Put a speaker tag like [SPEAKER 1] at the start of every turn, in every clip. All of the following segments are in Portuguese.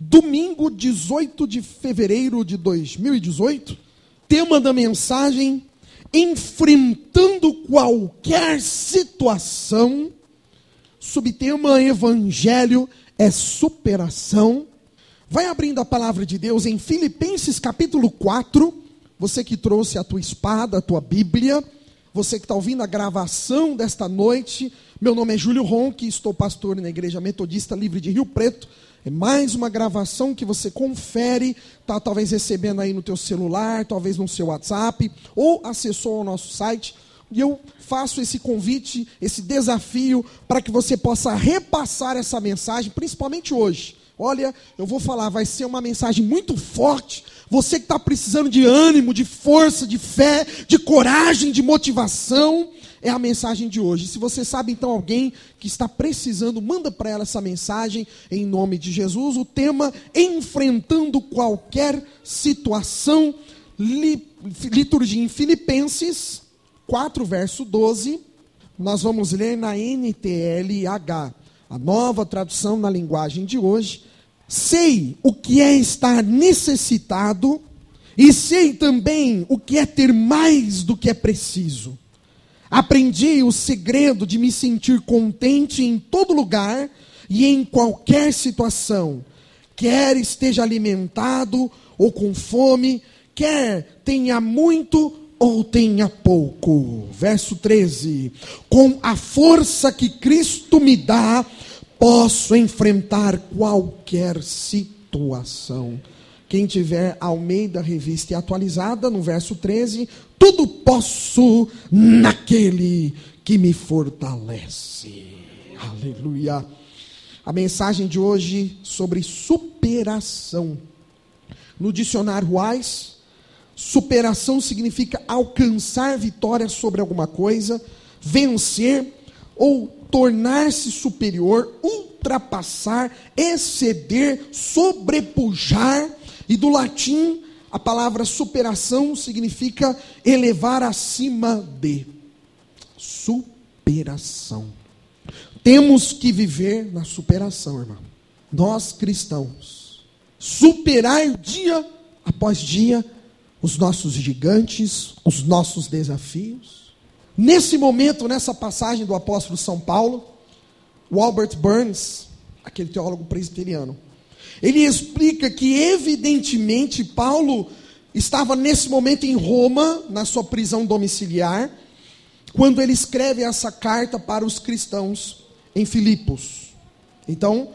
[SPEAKER 1] Domingo 18 de fevereiro de 2018, tema da mensagem: enfrentando qualquer situação. Subtema: Evangelho é superação. Vai abrindo a palavra de Deus em Filipenses capítulo 4. Você que trouxe a tua espada, a tua Bíblia, você que está ouvindo a gravação desta noite, meu nome é Júlio Ronque, estou pastor na Igreja Metodista Livre de Rio Preto. É mais uma gravação que você confere, está talvez recebendo aí no teu celular, talvez no seu WhatsApp, ou acessou o nosso site. E eu faço esse convite, esse desafio, para que você possa repassar essa mensagem, principalmente hoje. Olha, eu vou falar, vai ser uma mensagem muito forte. Você que está precisando de ânimo, de força, de fé, de coragem, de motivação, é a mensagem de hoje. Se você sabe então alguém que está precisando, manda para ela essa mensagem em nome de Jesus. O tema: enfrentando qualquer situação. Liturgia em Filipenses 4, verso 12. Nós vamos ler na NTLH, a nova tradução na linguagem de hoje. Sei o que é estar necessitado e sei também o que é ter mais do que é preciso. Aprendi o segredo de me sentir contente em todo lugar e em qualquer situação, quer esteja alimentado ou com fome, quer tenha muito ou tenha pouco. Verso 13. Com a força que Cristo me dá, posso enfrentar qualquer situação. Quem tiver Almeida Revista e Atualizada, no verso 13, tudo posso naquele que me fortalece. Aleluia. A mensagem de hoje sobre superação. No dicionário Wise, superação significa alcançar vitória sobre alguma coisa, vencer ou tornar-se superior, ultrapassar, exceder, sobrepujar. E do latim, a palavra superação significa elevar acima de. Superação. Temos que viver na superação, irmão. Nós cristãos. Superar dia após dia os nossos gigantes, os nossos desafios. Nesse momento, nessa passagem do apóstolo São Paulo, o Albert Burns, aquele teólogo presbiteriano, ele explica que evidentemente Paulo estava nesse momento em Roma, na sua prisão domiciliar, quando ele escreve essa carta para os cristãos em Filipos. Então,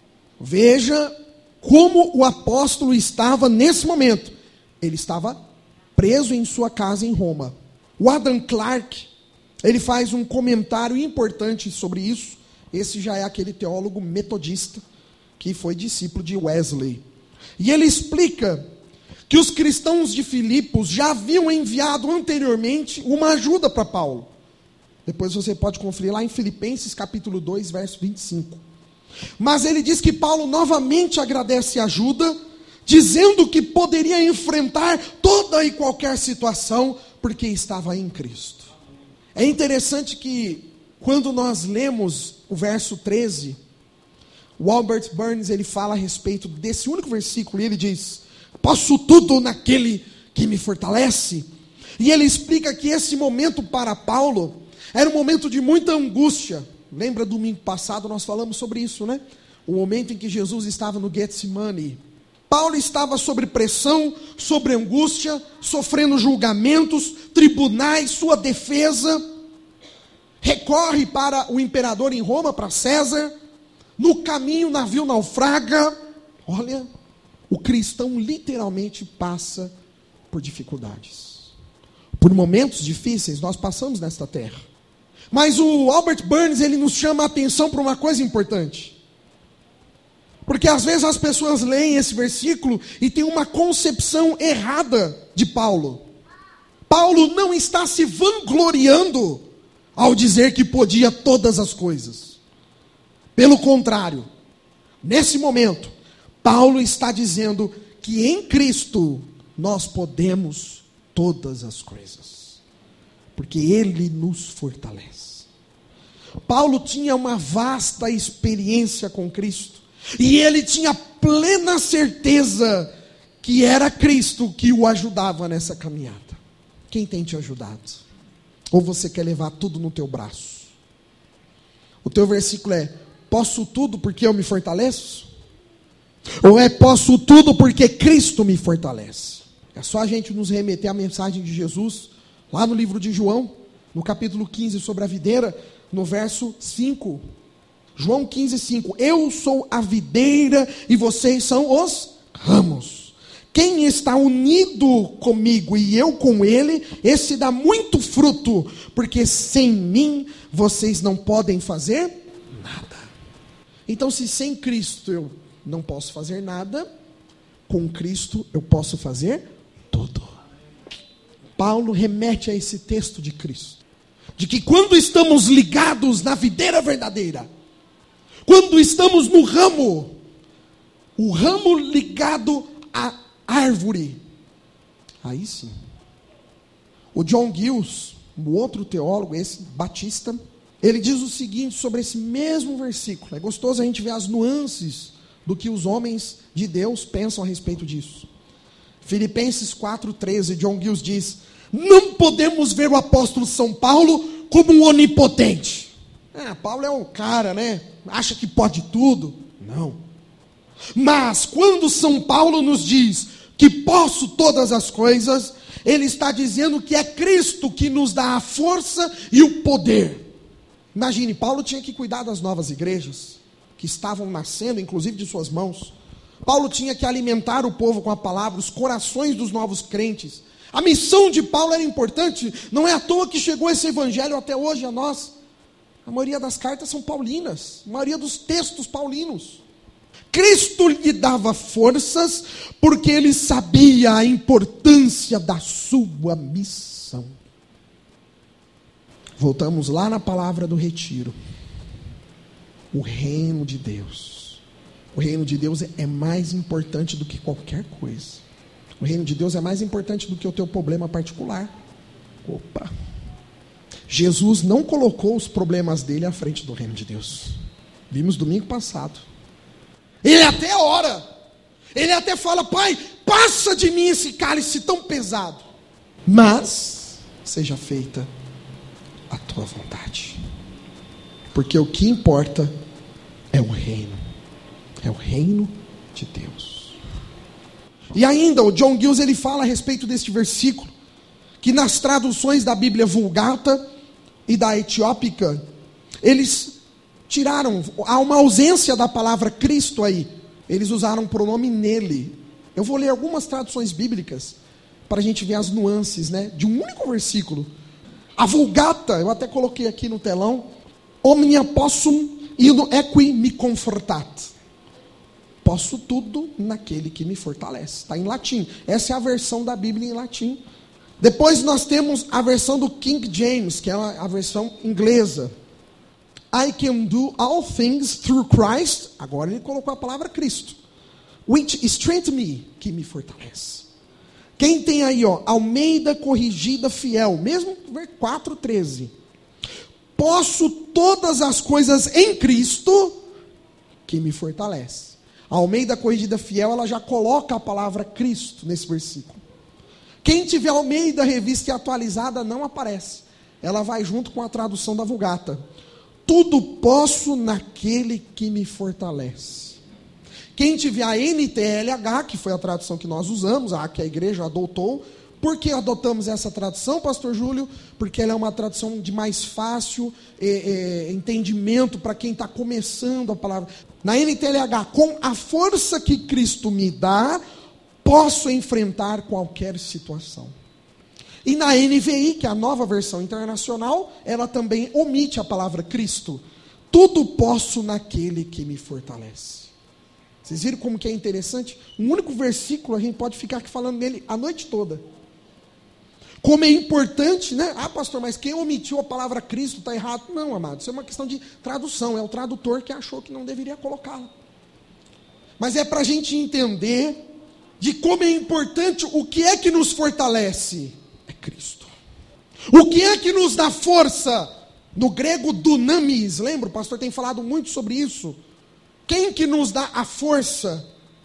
[SPEAKER 1] veja como o apóstolo estava nesse momento. Ele estava preso em sua casa em Roma. O Adam Clarke, ele faz um comentário importante sobre isso. Esse já é aquele teólogo metodista que foi discípulo de Wesley. E ele explica que os cristãos de Filipos já haviam enviado anteriormente uma ajuda para Paulo. Depois você pode conferir lá em Filipenses capítulo 2, verso 25. Mas ele diz que Paulo novamente agradece a ajuda, dizendo que poderia enfrentar toda e qualquer situação, porque estava em Cristo. É interessante que, quando nós lemos o verso 13, o Albert Burns, ele fala a respeito desse único versículo, e ele diz: posso tudo naquele que me fortalece. E ele explica que esse momento para Paulo era um momento de muita angústia. Lembra, domingo passado nós falamos sobre isso, né? O momento em que Jesus estava no Getsemane. Paulo estava sob pressão, sob angústia, sofrendo julgamentos, tribunais, sua defesa. Recorre para o imperador em Roma, para César. No caminho, o navio naufraga. Olha, o cristão literalmente passa por dificuldades. Por momentos difíceis nós passamos nesta terra. Mas o Albert Burns, ele nos chama a atenção para uma coisa importante. Porque às vezes as pessoas leem esse versículo e têm uma concepção errada de Paulo. Paulo não está se vangloriando ao dizer que podia todas as coisas. Pelo contrário, nesse momento, Paulo está dizendo que em Cristo nós podemos todas as coisas, porque Ele nos fortalece. Paulo tinha uma vasta experiência com Cristo, e ele tinha plena certeza que era Cristo que o ajudava nessa caminhada. Quem tem te ajudado? Ou você quer levar tudo no teu braço? O teu versículo é: posso tudo porque eu me fortaleço? Ou é posso tudo porque Cristo me fortalece? É só a gente nos remeter à mensagem de Jesus, lá no livro de João, no capítulo 15, sobre a videira, no verso 5. João 15, 5. Eu sou a videira e vocês são os ramos. Quem está unido comigo e eu com ele, esse dá muito fruto, porque sem mim vocês não podem fazer nada. Então, se sem Cristo eu não posso fazer nada, com Cristo eu posso fazer tudo. Paulo remete a esse texto de Cristo, de que quando estamos ligados na videira verdadeira, quando estamos no ramo, o ramo ligado à árvore, aí sim. O John Gills, o outro teólogo, esse batista, ele diz o seguinte sobre esse mesmo versículo. É gostoso a gente ver as nuances do que os homens de Deus pensam a respeito disso. Filipenses 4,13, John Gills diz: não podemos ver o apóstolo São Paulo como um onipotente. Paulo é um cara, né? Acha que pode tudo. Não. Mas quando São Paulo nos diz que posso todas as coisas, ele está dizendo que é Cristo que nos dá a força e o poder. Imagine, Paulo tinha que cuidar das novas igrejas que estavam nascendo, inclusive de suas mãos. Paulo tinha que alimentar o povo com a palavra, os corações dos novos crentes. A missão de Paulo era importante, não é à toa que chegou esse evangelho até hoje a nós. A maioria das cartas são paulinas, a maioria dos textos paulinos. Cristo lhe dava forças, porque ele sabia a importância da sua missão. Voltamos lá na palavra do retiro. O reino de Deus. O reino de Deus é mais importante do que qualquer coisa. O reino de Deus é mais importante do que o teu problema particular. Opa! Jesus não colocou os problemas dele à frente do reino de Deus. Vimos domingo passado. Ele até ora. Ele até fala: Pai, passa de mim esse cálice tão pesado. Mas seja feita a tua vontade. Porque o que importa é o reino. É o reino de Deus. E ainda o John Gills, ele fala a respeito deste versículo, que nas traduções da Bíblia Vulgata e da Etiópica, eles tiraram, há uma ausência da palavra Cristo aí. Eles usaram o pronome nele. Eu vou ler algumas traduções bíblicas para a gente ver as nuances, né, de um único versículo. A Vulgata, eu até coloquei aqui no telão: omnia possum illo equi me confortat. Posso tudo naquele que me fortalece. Está em latim. Essa é a versão da Bíblia em latim. Depois nós temos a versão do King James, que é a versão inglesa. I can do all things through Christ. Agora ele colocou a palavra Cristo. Which strengthens me, que me fortalece. Quem tem aí, ó, Almeida Corrigida Fiel, mesmo 4:13. Posso todas as coisas em Cristo, que me fortalece. A Almeida Corrigida Fiel, ela já coloca a palavra Cristo nesse versículo. Quem tiver Almeida Revista e Atualizada não aparece. Ela vai junto com a tradução da Vulgata. Tudo posso naquele que me fortalece. Quem tiver a NTLH, que foi a tradução que nós usamos, a que a igreja adotou. Por que adotamos essa tradução, pastor Júlio? Porque ela é uma tradução de mais fácil entendimento para quem está começando a palavra. Na NTLH, com a força que Cristo me dá, posso enfrentar qualquer situação. E na NVI, que é a nova versão internacional, ela também omite a palavra Cristo. Tudo posso naquele que me fortalece. Vocês viram como que é interessante? Um único versículo, a gente pode ficar aqui falando nele a noite toda. Como é importante, né? Ah, pastor, mas quem omitiu a palavra Cristo está errado. Não, amado, isso é uma questão de tradução. É o tradutor que achou que não deveria colocá-la. Mas é para a gente entender de como é importante, o que é que nos fortalece? É Cristo. O que é que nos dá força? No grego, dunamis. Lembra? O pastor tem falado muito sobre isso. Quem que nos dá a força?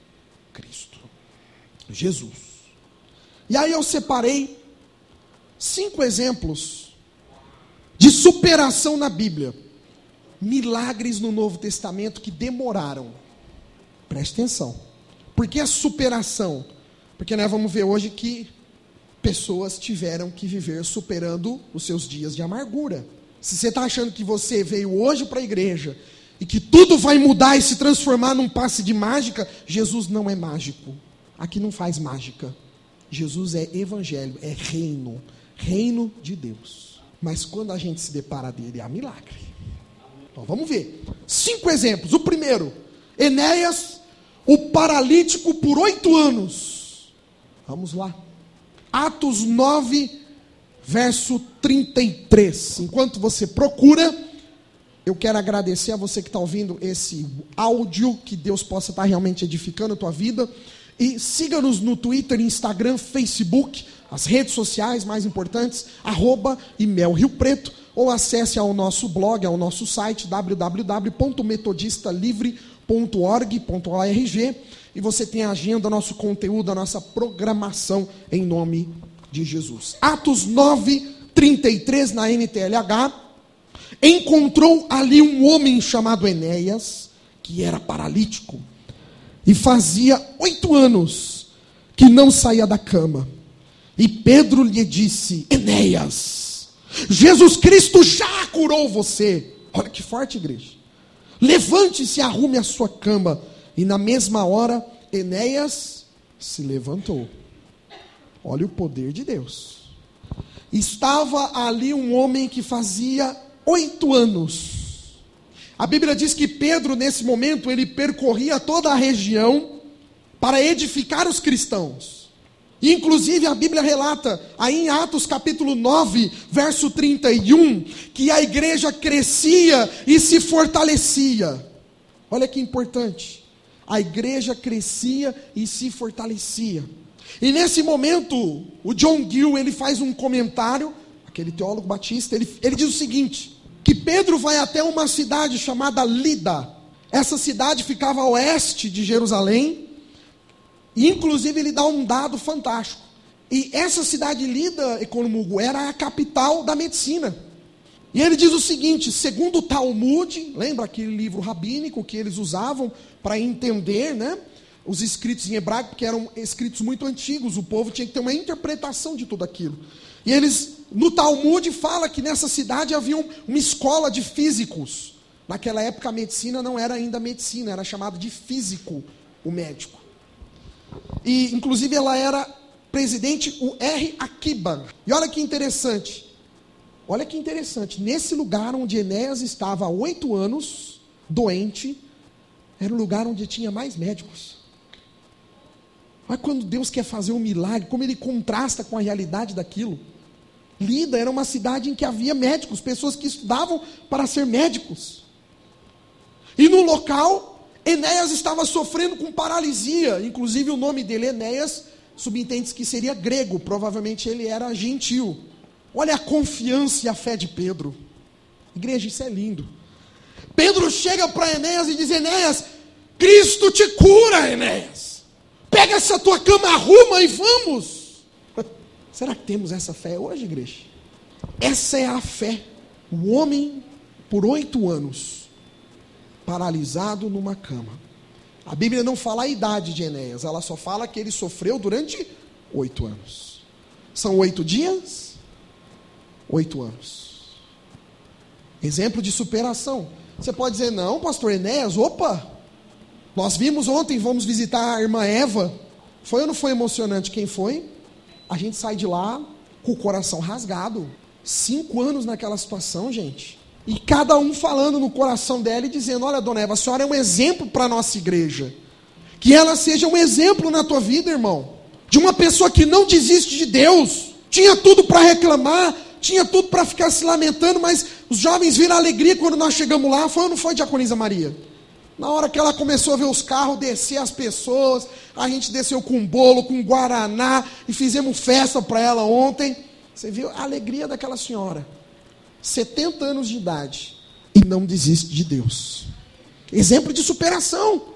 [SPEAKER 1] Cristo, Jesus. E aí eu separei 5 exemplos de superação na Bíblia. Milagres no Novo Testamento que demoraram. Preste atenção. Por que a superação? Porque nós vamos ver hoje que pessoas tiveram que viver superando os seus dias de amargura. Se você está achando que você veio hoje para a igreja e que tudo vai mudar e se transformar num passe de mágica, Jesus não é mágico. Aqui não faz mágica. Jesus é evangelho, é reino. Reino de Deus. Mas quando a gente se depara dele, há milagre. Então vamos ver. 5 exemplos. O primeiro, Enéas, o paralítico por 8 anos. Vamos lá. Atos 9, verso 33. Enquanto você procura, eu quero agradecer a você que está ouvindo esse áudio, que Deus possa estar realmente edificando a tua vida. E siga-nos no Twitter, Instagram, Facebook, as redes sociais mais importantes, @ImelRioPreto, ou acesse ao nosso blog, ao nosso site, www.metodistalivre.org.org, e você tem a agenda, nosso conteúdo, a nossa programação, em nome de Jesus. Atos 9, 33, na NTLH, encontrou ali um homem chamado Enéas, que era paralítico, e fazia 8 anos que não saía da cama. E Pedro lhe disse: Enéas, Jesus Cristo já curou você. Olha que forte, igreja. Levante-se e arrume a sua cama. E na mesma hora, Enéas se levantou. Olha o poder de Deus. Estava ali um homem que fazia 8 anos. A Bíblia diz que Pedro, nesse momento, ele percorria toda a região para edificar os cristãos. E, inclusive, a Bíblia relata, aí em Atos capítulo 9, verso 31, que a igreja crescia e se fortalecia. Olha que importante. A igreja crescia e se fortalecia. E nesse momento, o John Gill, ele faz um comentário, aquele teólogo batista, ele diz o seguinte: que Pedro vai até uma cidade chamada Lida. Essa cidade ficava a oeste de Jerusalém. E inclusive ele dá um dado fantástico. E essa cidade Lida, Economugo, era a capital da medicina. E ele diz o seguinte: segundo o Talmud, lembra aquele livro rabínico que eles usavam para entender, né, os escritos em hebraico, porque eram escritos muito antigos, o povo tinha que ter uma interpretação de tudo aquilo. E eles, no Talmud, fala que nessa cidade havia uma escola de físicos. Naquela época a medicina não era ainda medicina, era chamado de físico, o médico. E inclusive ela era presidente, o R. Akiba. E olha que interessante. Nesse lugar onde Enéas estava há 8 anos, doente, era o lugar onde tinha mais médicos. Olha quando Deus quer fazer um milagre, como ele contrasta com a realidade daquilo. Lida era uma cidade em que havia médicos, pessoas que estudavam para ser médicos. E no local, Enéas estava sofrendo com paralisia. Inclusive o nome dele, Enéas, subentende que seria grego, provavelmente ele era gentil. Olha a confiança e a fé de Pedro. Igreja, isso é lindo. Pedro chega para Enéas e diz: Enéas, Cristo te cura, Enéas. Pega essa tua cama, arruma e vamos. Será que temos essa fé hoje, igreja? Essa é a fé. O homem, por 8 anos, paralisado numa cama. A Bíblia não fala a idade de Enéas, ela só fala que ele sofreu durante 8 anos. São 8 dias? 8 anos. Exemplo de superação. Você pode dizer: não, pastor Enéas, opa, nós vimos ontem, vamos visitar a irmã Eva. Foi ou não foi emocionante? Quem foi? A gente sai de lá com o coração rasgado. 5 anos naquela situação, gente. E cada um falando no coração dela e dizendo: olha, dona Eva, a senhora é um exemplo para a nossa igreja. Que ela seja um exemplo na tua vida, irmão. De uma pessoa que não desiste de Deus. Tinha tudo para reclamar, tinha tudo para ficar se lamentando, mas os jovens viram a alegria quando nós chegamos lá. Foi ou não foi, diaconisa Maria? Na hora que ela começou a ver os carros, descer as pessoas, a gente desceu com bolo, com guaraná, e fizemos festa para ela ontem. Você viu a alegria daquela senhora. 70 anos de idade, e não desiste de Deus. Exemplo de superação. Está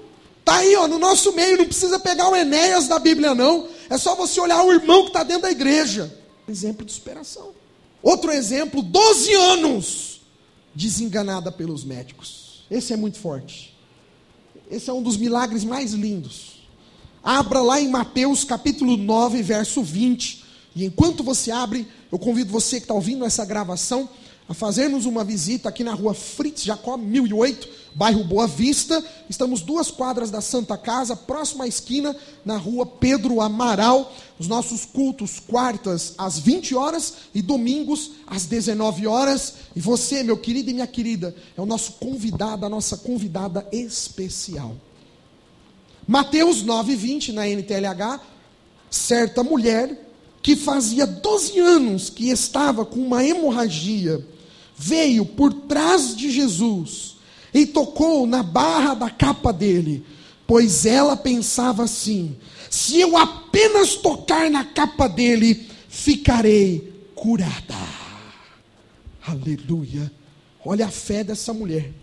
[SPEAKER 1] Está aí, ó, no nosso meio, não precisa pegar o Enéas da Bíblia, não. É só você olhar o irmão que está dentro da igreja. Exemplo de superação. Outro exemplo, 12 anos desenganada pelos médicos. Esse é muito forte. Esse é um dos milagres mais lindos. Abra lá em Mateus capítulo 9, verso 20. E enquanto você abre, eu convido você que está ouvindo essa gravação a fazermos uma visita aqui na rua Fritz Jacob 1008, bairro Boa Vista. Estamos 2 quadras da Santa Casa, próxima à esquina, na rua Pedro Amaral. Os nossos cultos, quartas às 20 horas e domingos às 19 horas. E você, meu querido e minha querida, é o nosso convidado, a nossa convidada especial. Mateus 9:20, na NTLH, certa mulher que fazia 12 anos que estava com uma hemorragia, veio por trás de Jesus e tocou na barra da capa dele, pois ela pensava assim: se eu apenas tocar na capa dele, ficarei curada. Aleluia. Olha a fé dessa mulher.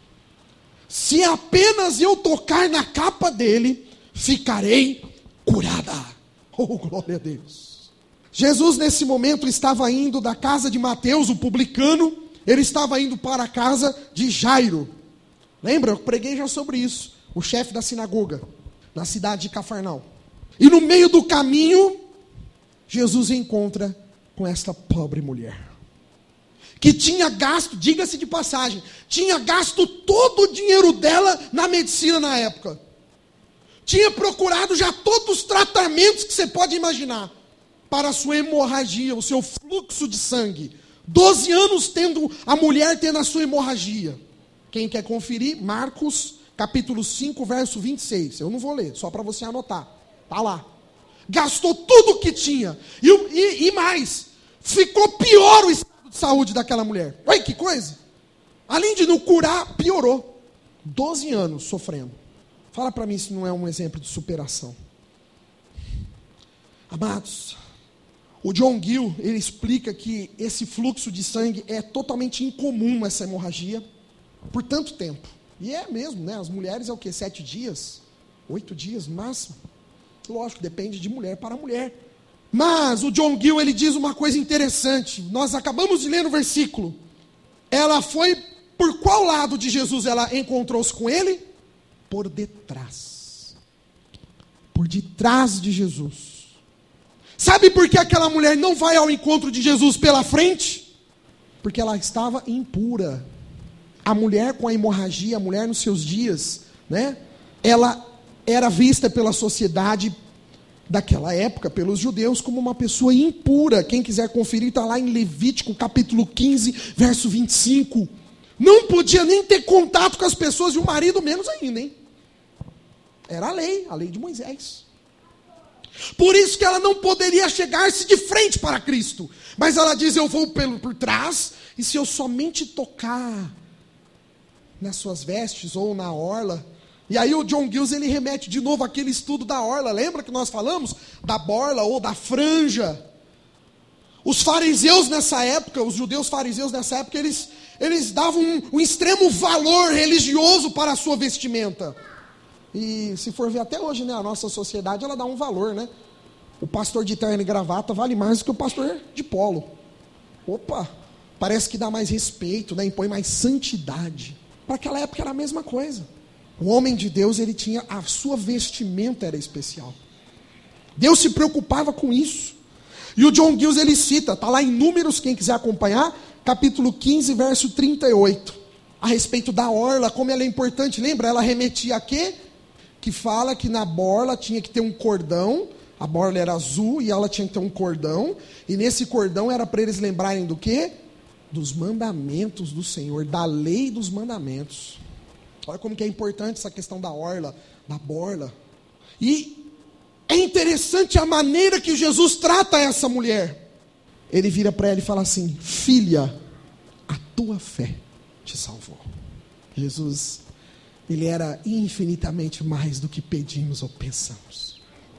[SPEAKER 1] Se apenas eu tocar na capa dele, ficarei curada. Oh, glória a Deus. Jesus nesse momento estava indo da casa de Mateus, o publicano. Ele estava indo para a casa de Jairo. Lembra? Eu preguei já sobre isso. O chefe da sinagoga, na cidade de Cafarnaum. E no meio do caminho, Jesus encontra com esta pobre mulher. Que tinha gasto, diga-se de passagem, tinha gasto todo o dinheiro dela na medicina na época. Tinha procurado já todos os tratamentos que você pode imaginar para a sua hemorragia, o seu fluxo de sangue. 12 anos a mulher tendo a sua hemorragia. Quem quer conferir? Marcos, capítulo 5, verso 26. Eu não vou ler, só para você anotar. Está lá. Gastou tudo o que tinha. E mais, ficou pior o estado de saúde daquela mulher. Olha que coisa. Além de não curar, piorou. 12 anos sofrendo. Fala para mim se não é um exemplo de superação. Amados, o John Gill, ele explica que esse fluxo de sangue é totalmente incomum, essa hemorragia, por tanto tempo. E é mesmo, né? As mulheres é o quê? 7 dias? 8 dias no máximo? Lógico, depende de mulher para mulher. Mas o John Gill, ele diz uma coisa interessante. Nós acabamos de ler no versículo. Ela foi, por qual lado de Jesus ela encontrou-se com ele? Por detrás. Por detrás de Jesus. Sabe por que aquela mulher não vai ao encontro de Jesus pela frente? Porque ela estava impura. A mulher com a hemorragia, a mulher nos seus dias, né? Ela era vista pela sociedade daquela época, pelos judeus, como uma pessoa impura. Quem quiser conferir, está lá em Levítico, capítulo 15, verso 25. Não podia nem ter contato com as pessoas, e o marido menos ainda, hein? Era a lei de Moisés. Por isso que ela não poderia chegar-se de frente para Cristo. Mas ela diz, eu vou por trás, e se eu somente tocar nas suas vestes ou na orla. E aí o John Gill, ele remete de novo àquele estudo da orla. Lembra que nós falamos da borla ou da franja? Os fariseus nessa época, os judeus fariseus nessa época, eles davam um extremo valor religioso para a sua vestimenta. E se for ver até hoje, né, a nossa sociedade, ela dá um valor, né? O pastor de terno e gravata vale mais do que o pastor de polo. Opa, parece que dá mais respeito, né? Impõe mais santidade. Para aquela época era a mesma coisa. O homem de Deus, ele tinha, a sua vestimenta era especial. Deus se preocupava com isso. E o John Gill, ele cita, está lá em Números, quem quiser acompanhar, capítulo 15, verso 38. A respeito da orla, como ela é importante. Lembra? Ela remetia a quê? Que fala que na borla tinha que ter um cordão. A borla era azul e ela tinha que ter um cordão. E nesse cordão era para eles lembrarem do quê? Dos mandamentos do Senhor, da lei dos mandamentos. Olha como que é importante essa questão da orla, da borla. E é interessante a maneira que Jesus trata essa mulher. Ele vira para ela e fala assim: filha, a tua fé te salvou. Jesus, ele era infinitamente mais do que pedimos ou pensamos.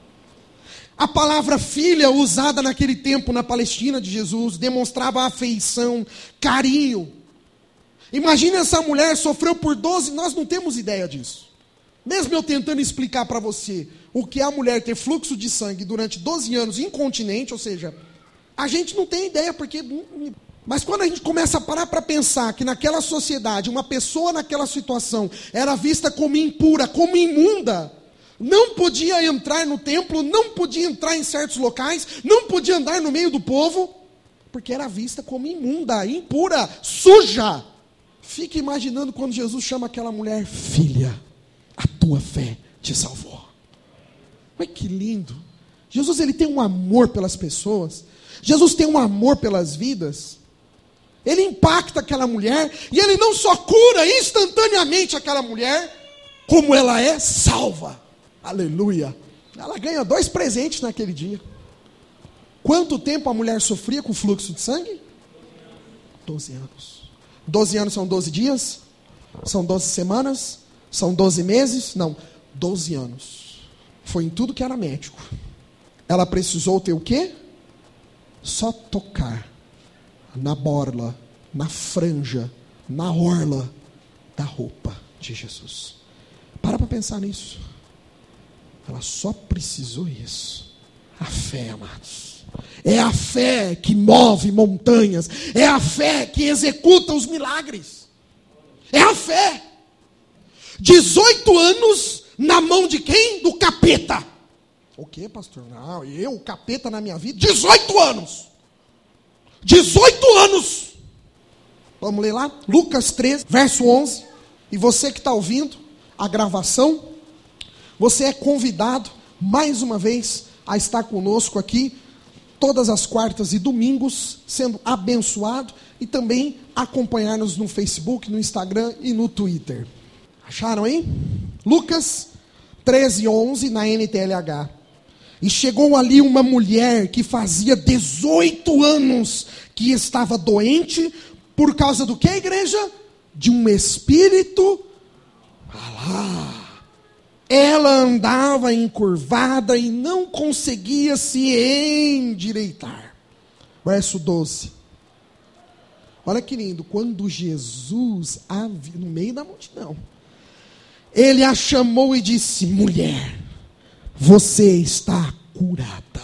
[SPEAKER 1] A palavra filha, usada naquele tempo na Palestina de Jesus, demonstrava afeição, carinho. Imagina essa mulher, sofreu por 12, nós não temos ideia disso. Mesmo eu tentando explicar para você o que é a mulher ter fluxo de sangue durante 12 anos incontinente, ou seja, a gente não tem ideia, porque... Mas quando a gente começa a parar para pensar que naquela sociedade, uma pessoa naquela situação era vista como impura, como imunda, não podia entrar no templo, não podia entrar em certos locais, não podia andar no meio do povo, porque era vista como imunda, impura, suja. Fique imaginando quando Jesus chama aquela mulher, filha, a tua fé te salvou. Olha que lindo. Jesus, ele tem um amor pelas pessoas. Jesus tem um amor pelas vidas. Ele impacta aquela mulher, e ele não só cura instantaneamente aquela mulher, como ela é salva. Aleluia. Ela ganha 2 presentes naquele dia. Quanto tempo a mulher sofria com fluxo de sangue? 12 anos. 12 anos são 12 dias? São 12 semanas? São 12 meses? Não, 12 anos. Foi em tudo que era médico. Ela precisou ter o quê? Só tocar na borla, na franja, na orla da roupa de Jesus. Para pensar nisso. Ela só precisou isso. A fé, amados. É a fé que move montanhas. É a fé que executa os milagres. É a fé. 18 anos na mão de quem? Do capeta. O que, pastor? Não, o capeta na minha vida? 18 anos. 18 anos. Vamos ler lá? Lucas 13, verso 11. E você que está ouvindo a gravação, você é convidado mais uma vez a estar conosco aqui todas as quartas e domingos, sendo abençoado, e também acompanhar-nos no Facebook, no Instagram e no Twitter. Acharam aí? Lucas 13, 11 na NTLH. E chegou ali uma mulher que fazia 18 anos que estava doente, por causa do que, igreja? De um espírito. Ela andava encurvada e não conseguia se endireitar. Verso 12. Olha que lindo. Quando Jesus a viu no meio da multidão, ele a chamou e disse: mulher, você está curada.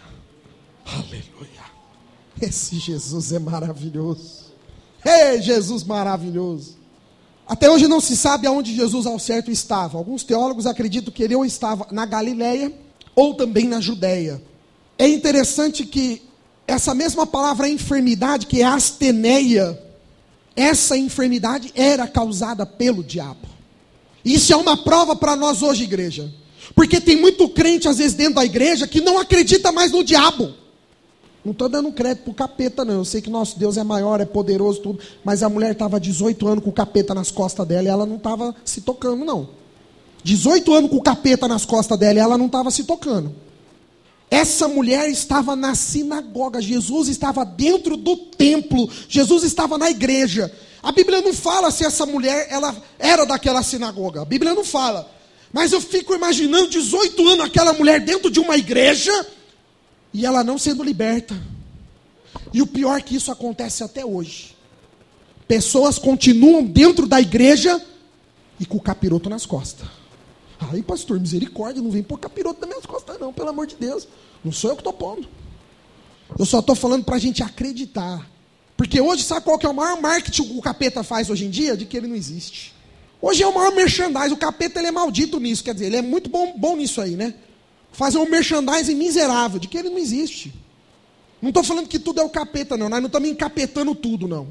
[SPEAKER 1] Aleluia. Esse Jesus é maravilhoso. Ei, Jesus maravilhoso. Até hoje não se sabe aonde Jesus ao certo estava. Alguns teólogos acreditam que ele ou estava na Galileia ou também na Judéia. É interessante que essa mesma palavra enfermidade, que é asteneia, essa enfermidade era causada pelo diabo. Isso é uma prova para nós hoje, igreja. Porque tem muito crente, às vezes, dentro da igreja, que não acredita mais no diabo. Não estou dando crédito para o capeta, não. Eu sei que nosso Deus é maior, é poderoso, tudo. Mas a mulher estava 18 anos com o capeta nas costas dela e ela não estava se tocando, não. 18 anos com o capeta nas costas dela e ela não estava se tocando. Essa mulher estava na sinagoga. Jesus estava dentro do templo. Jesus estava na igreja. A Bíblia não fala se essa mulher ela era daquela sinagoga. A Bíblia não fala. Mas eu fico imaginando 18 anos aquela mulher dentro de uma igreja e ela não sendo liberta. E o pior é que isso acontece até hoje. Pessoas continuam dentro da igreja e com o capiroto nas costas. Ai, pastor, misericórdia, não vem pôr capiroto nas minhas costas não, pelo amor de Deus. Não sou eu que estou pondo. Eu só estou falando para a gente acreditar. Porque hoje, sabe qual que é o maior marketing que o capeta faz hoje em dia? De que ele não existe. Hoje é o maior merchandising. O capeta ele é maldito nisso, quer dizer, ele é muito bom nisso aí, né? Fazer um merchandising miserável, de que ele não existe. Não estou falando que tudo é o capeta, não. Nós não estamos encapetando tudo, não.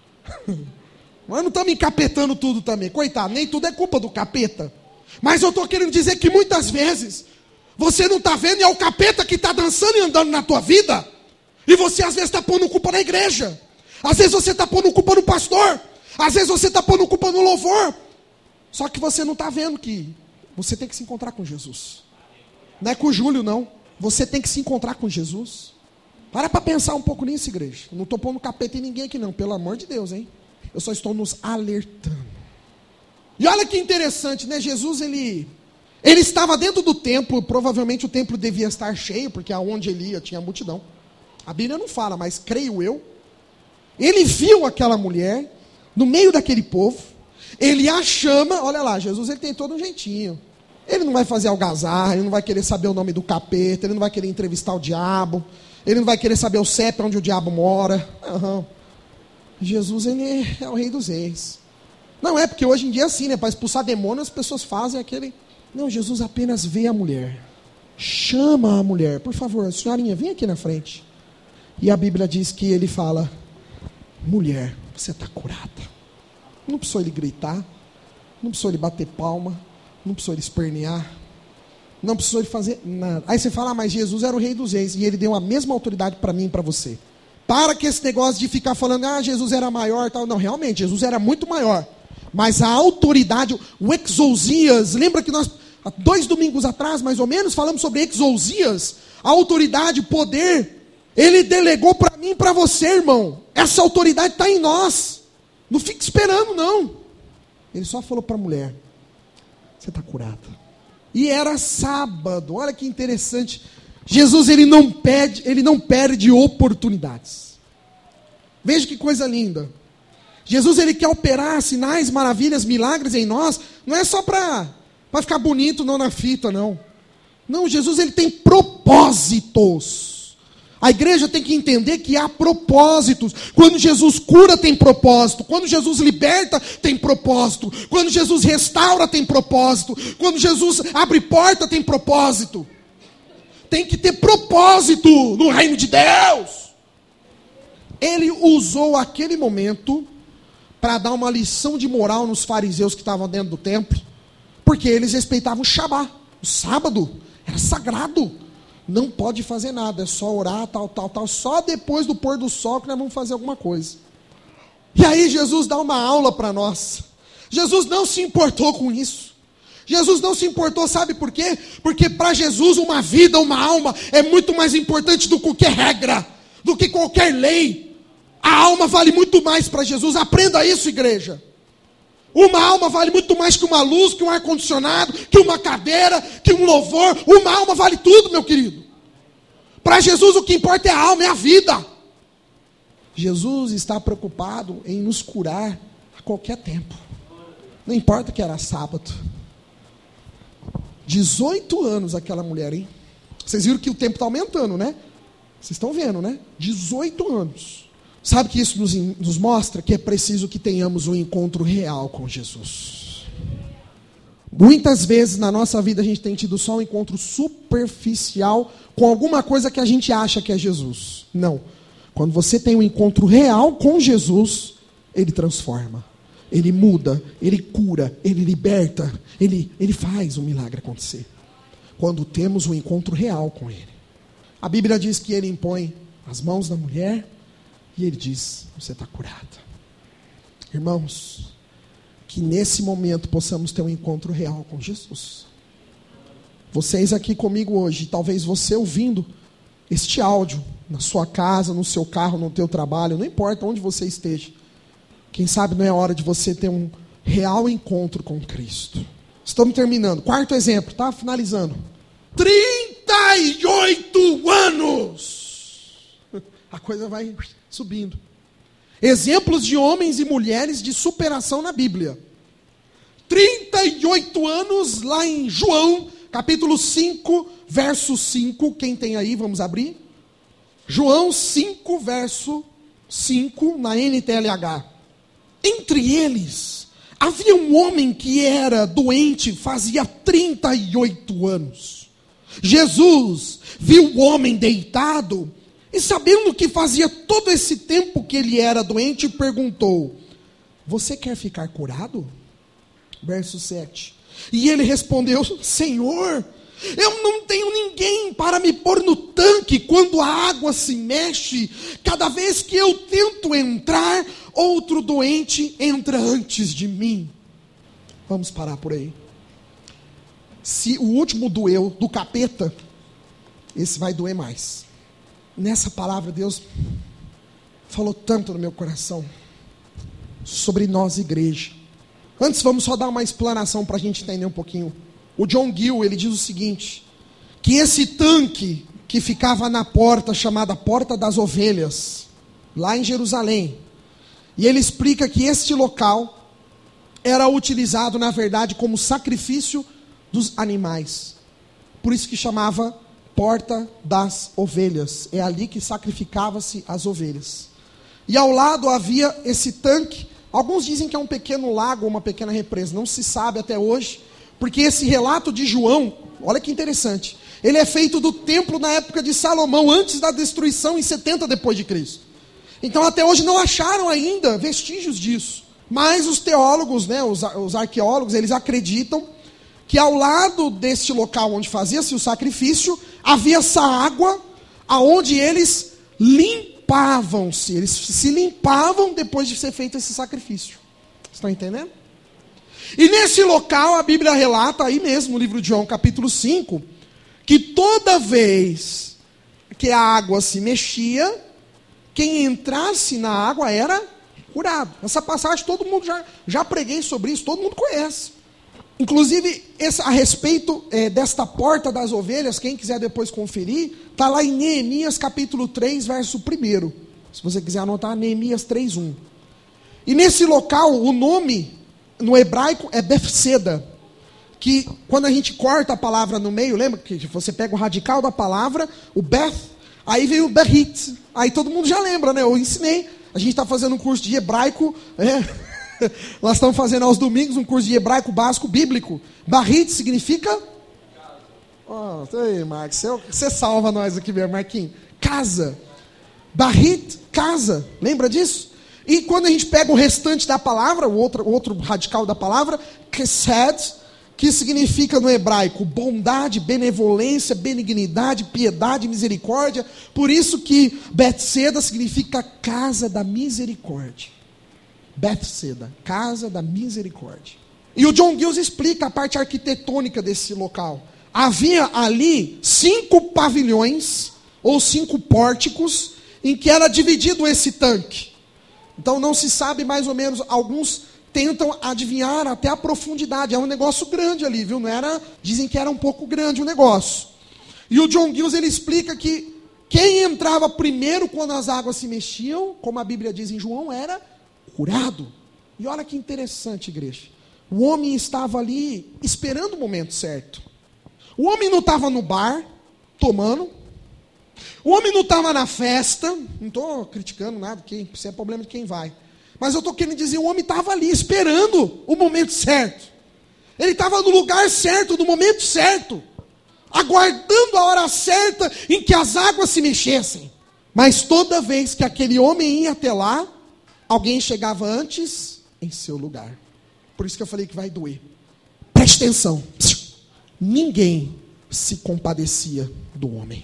[SPEAKER 1] Nós não estamos encapetando tudo também. Coitado, nem tudo é culpa do capeta. Mas eu estou querendo dizer que muitas vezes você não está vendo e é o capeta que está dançando e andando na tua vida. E você às vezes está pondo culpa na igreja. Às vezes você está pondo culpa no pastor. Às vezes você está pondo culpa no louvor. Só que você não está vendo que você tem que se encontrar com Jesus. Não é com o Júlio, não. Você tem que se encontrar com Jesus. Para pensar um pouco nisso, igreja. Eu não estou pondo capeta em ninguém aqui, não. Pelo amor de Deus, hein? Eu só estou nos alertando. E olha que interessante, né? Jesus, ele estava dentro do templo. Provavelmente o templo devia estar cheio, porque aonde ele ia tinha multidão. A Bíblia não fala, mas creio eu. Ele viu aquela mulher no meio daquele povo. ele a chama, olha lá, Jesus ele tem todo um jeitinho. Ele não vai fazer algazarra, ele não vai querer saber o nome do capeta, ele não vai querer entrevistar o diabo, ele não vai querer saber o CEP onde o diabo mora. Não. Jesus, ele é o rei dos reis. Não é porque hoje em dia é assim, né? Para expulsar demônio as pessoas fazem aquele... Não, Jesus apenas vê a mulher. Chama a mulher. Por favor, senhorinha, vem aqui na frente. E a Bíblia diz que ele fala: mulher, você está curada. Não precisou ele gritar, não precisou ele bater palma, não precisou ele espernear, não precisou ele fazer nada. Aí você fala: mas Jesus era o rei dos reis e ele deu a mesma autoridade para mim e para você. Para que esse negócio de ficar falando: Jesus era maior, tal. Não, realmente, Jesus era muito maior. Mas a autoridade, o exousias, lembra que nós, 2 domingos atrás, mais ou menos, falamos sobre exousias, a autoridade, poder, ele delegou para mim e para você, irmão. Essa autoridade está em nós. Não fique esperando, não. Ele só falou para a mulher: você está curada. E era sábado, olha que interessante. Jesus, ele não perde oportunidades. Veja que coisa linda. Jesus, ele quer operar sinais, maravilhas, milagres em nós. Não é só para ficar bonito, não, na fita, não. Não, Jesus, ele tem propósitos. A igreja tem que entender que há propósitos. Quando Jesus cura, tem propósito. Quando Jesus liberta, tem propósito. Quando Jesus restaura, tem propósito. Quando Jesus abre porta, tem propósito. Tem que ter propósito no reino de Deus. Ele usou aquele momento para dar uma lição de moral nos fariseus que estavam dentro do templo, porque eles respeitavam o Shabá, o sábado, era sagrado, não pode fazer nada, é só orar, tal, só depois do pôr do sol que nós vamos fazer alguma coisa. E aí Jesus dá uma aula para nós. Jesus não se importou com isso. Jesus não se importou, sabe por quê? Porque para Jesus uma vida, uma alma é muito mais importante do que qualquer regra, do que qualquer lei. A alma vale muito mais para Jesus. Aprenda isso, igreja. Uma alma vale muito mais que uma luz, que um ar-condicionado, que uma cadeira, que um louvor. Uma alma vale tudo, meu querido. Para Jesus o que importa é a alma, é a vida. Jesus está preocupado em nos curar a qualquer tempo. Não importa que era sábado. 18 anos aquela mulher, hein? Vocês viram que o tempo está aumentando, né? Vocês estão vendo, né? 18 anos. Sabe que isso nos mostra que é preciso que tenhamos um encontro real com Jesus. Muitas vezes na nossa vida a gente tem tido só um encontro superficial com alguma coisa que a gente acha que é Jesus. Não. Quando você tem um encontro real com Jesus, Ele transforma, Ele muda, Ele cura, Ele liberta, Ele faz o milagre acontecer. Quando temos um encontro real com Ele. A Bíblia diz que Ele impõe as mãos da mulher e Ele diz: você está curada. Irmãos, que nesse momento possamos ter um encontro real com Jesus. Vocês aqui comigo hoje, talvez você ouvindo este áudio, na sua casa, no seu carro, no teu trabalho, não importa onde você esteja. Quem sabe não é hora de você ter um real encontro com Cristo. Estamos terminando. 4º exemplo, tá? Finalizando. 38 anos! A coisa vai subindo. Exemplos de homens e mulheres de superação na Bíblia. 38 anos lá em João, capítulo 5, verso 5. Quem tem aí, vamos abrir. João 5, verso 5, na NTLH. Entre eles, havia um homem que era doente fazia 38 anos. Jesus viu o homem deitado e, sabendo que fazia todo esse tempo que ele era doente, perguntou: você quer ficar curado? Verso 7. E ele respondeu: Senhor, eu não tenho ninguém para me pôr no tanque quando a água se mexe. Cada vez que eu tento entrar, outro doente entra antes de mim. Vamos parar por aí. Se o último doeu do capeta, esse vai doer mais. Nessa palavra Deus falou tanto no meu coração sobre nós, igreja. Antes vamos só dar uma explanação para a gente entender um pouquinho. O John Gill, ele diz o seguinte, que esse tanque que ficava na porta chamada Porta das Ovelhas, lá em Jerusalém, e ele explica que este local era utilizado, na verdade, como sacrifício dos animais. Por isso que chamava Porta das Ovelhas. É ali que sacrificava-se as ovelhas. E ao lado havia esse tanque. Alguns dizem que é um pequeno lago, uma pequena represa. Não se sabe até hoje. Porque esse relato de João, olha que interessante. Ele é feito do templo na época de Salomão, antes da destruição, em 70 depois de Cristo. Então até hoje não acharam ainda vestígios disso. Mas os teólogos, né, os arqueólogos, eles acreditam que ao lado deste local onde fazia-se o sacrifício, havia essa água, aonde eles limpavam-se. Eles se limpavam depois de ser feito esse sacrifício. Estão entendendo? E nesse local, a Bíblia relata, aí mesmo, no livro de João, capítulo 5, que toda vez que a água se mexia, quem entrasse na água era curado. Essa passagem, todo mundo já preguei sobre isso, todo mundo conhece. Inclusive, a respeito desta porta das ovelhas, quem quiser depois conferir, está lá em Neemias capítulo 3, verso 1. Se você quiser anotar, Neemias 3:1. E nesse local, o nome no hebraico é Bethseda, que quando a gente corta a palavra no meio, lembra que você pega o radical da palavra, o Beth, aí vem o Behit, aí todo mundo já lembra, né? Eu ensinei, a gente está fazendo um curso de hebraico, nós estamos fazendo aos domingos um curso de hebraico básico bíblico. Bahit significa? Aí, Marcos, você salva nós aqui mesmo, Marquinhos. Casa. Bahit, casa. Lembra disso? E quando a gente pega o restante da palavra, o outro radical da palavra, Chesed, que significa no hebraico bondade, benevolência, benignidade, piedade, misericórdia. Por isso que Bethseda significa casa da misericórdia. Bethseda, casa da misericórdia. E o John Gill explica a parte arquitetônica desse local. Havia ali 5 pavilhões, ou 5 pórticos, em que era dividido esse tanque. Então não se sabe mais ou menos, alguns tentam adivinhar até a profundidade. É um negócio grande ali, viu? Não era, dizem que era um pouco grande o negócio. E o John Gill, ele explica que quem entrava primeiro quando as águas se mexiam, como a Bíblia diz em João, era curado. E olha que interessante, igreja. O homem estava ali esperando o momento certo. O homem não estava no bar, tomando. O homem não estava na festa. Não estou criticando nada, isso é problema de quem vai. Mas eu estou querendo dizer, o homem estava ali esperando o momento certo. Ele estava no lugar certo, no momento certo. Aguardando a hora certa em que as águas se mexessem. Mas toda vez que aquele homem ia até lá, alguém chegava antes em seu lugar. Por isso que eu falei que vai doer. Preste atenção. Ninguém se compadecia do homem.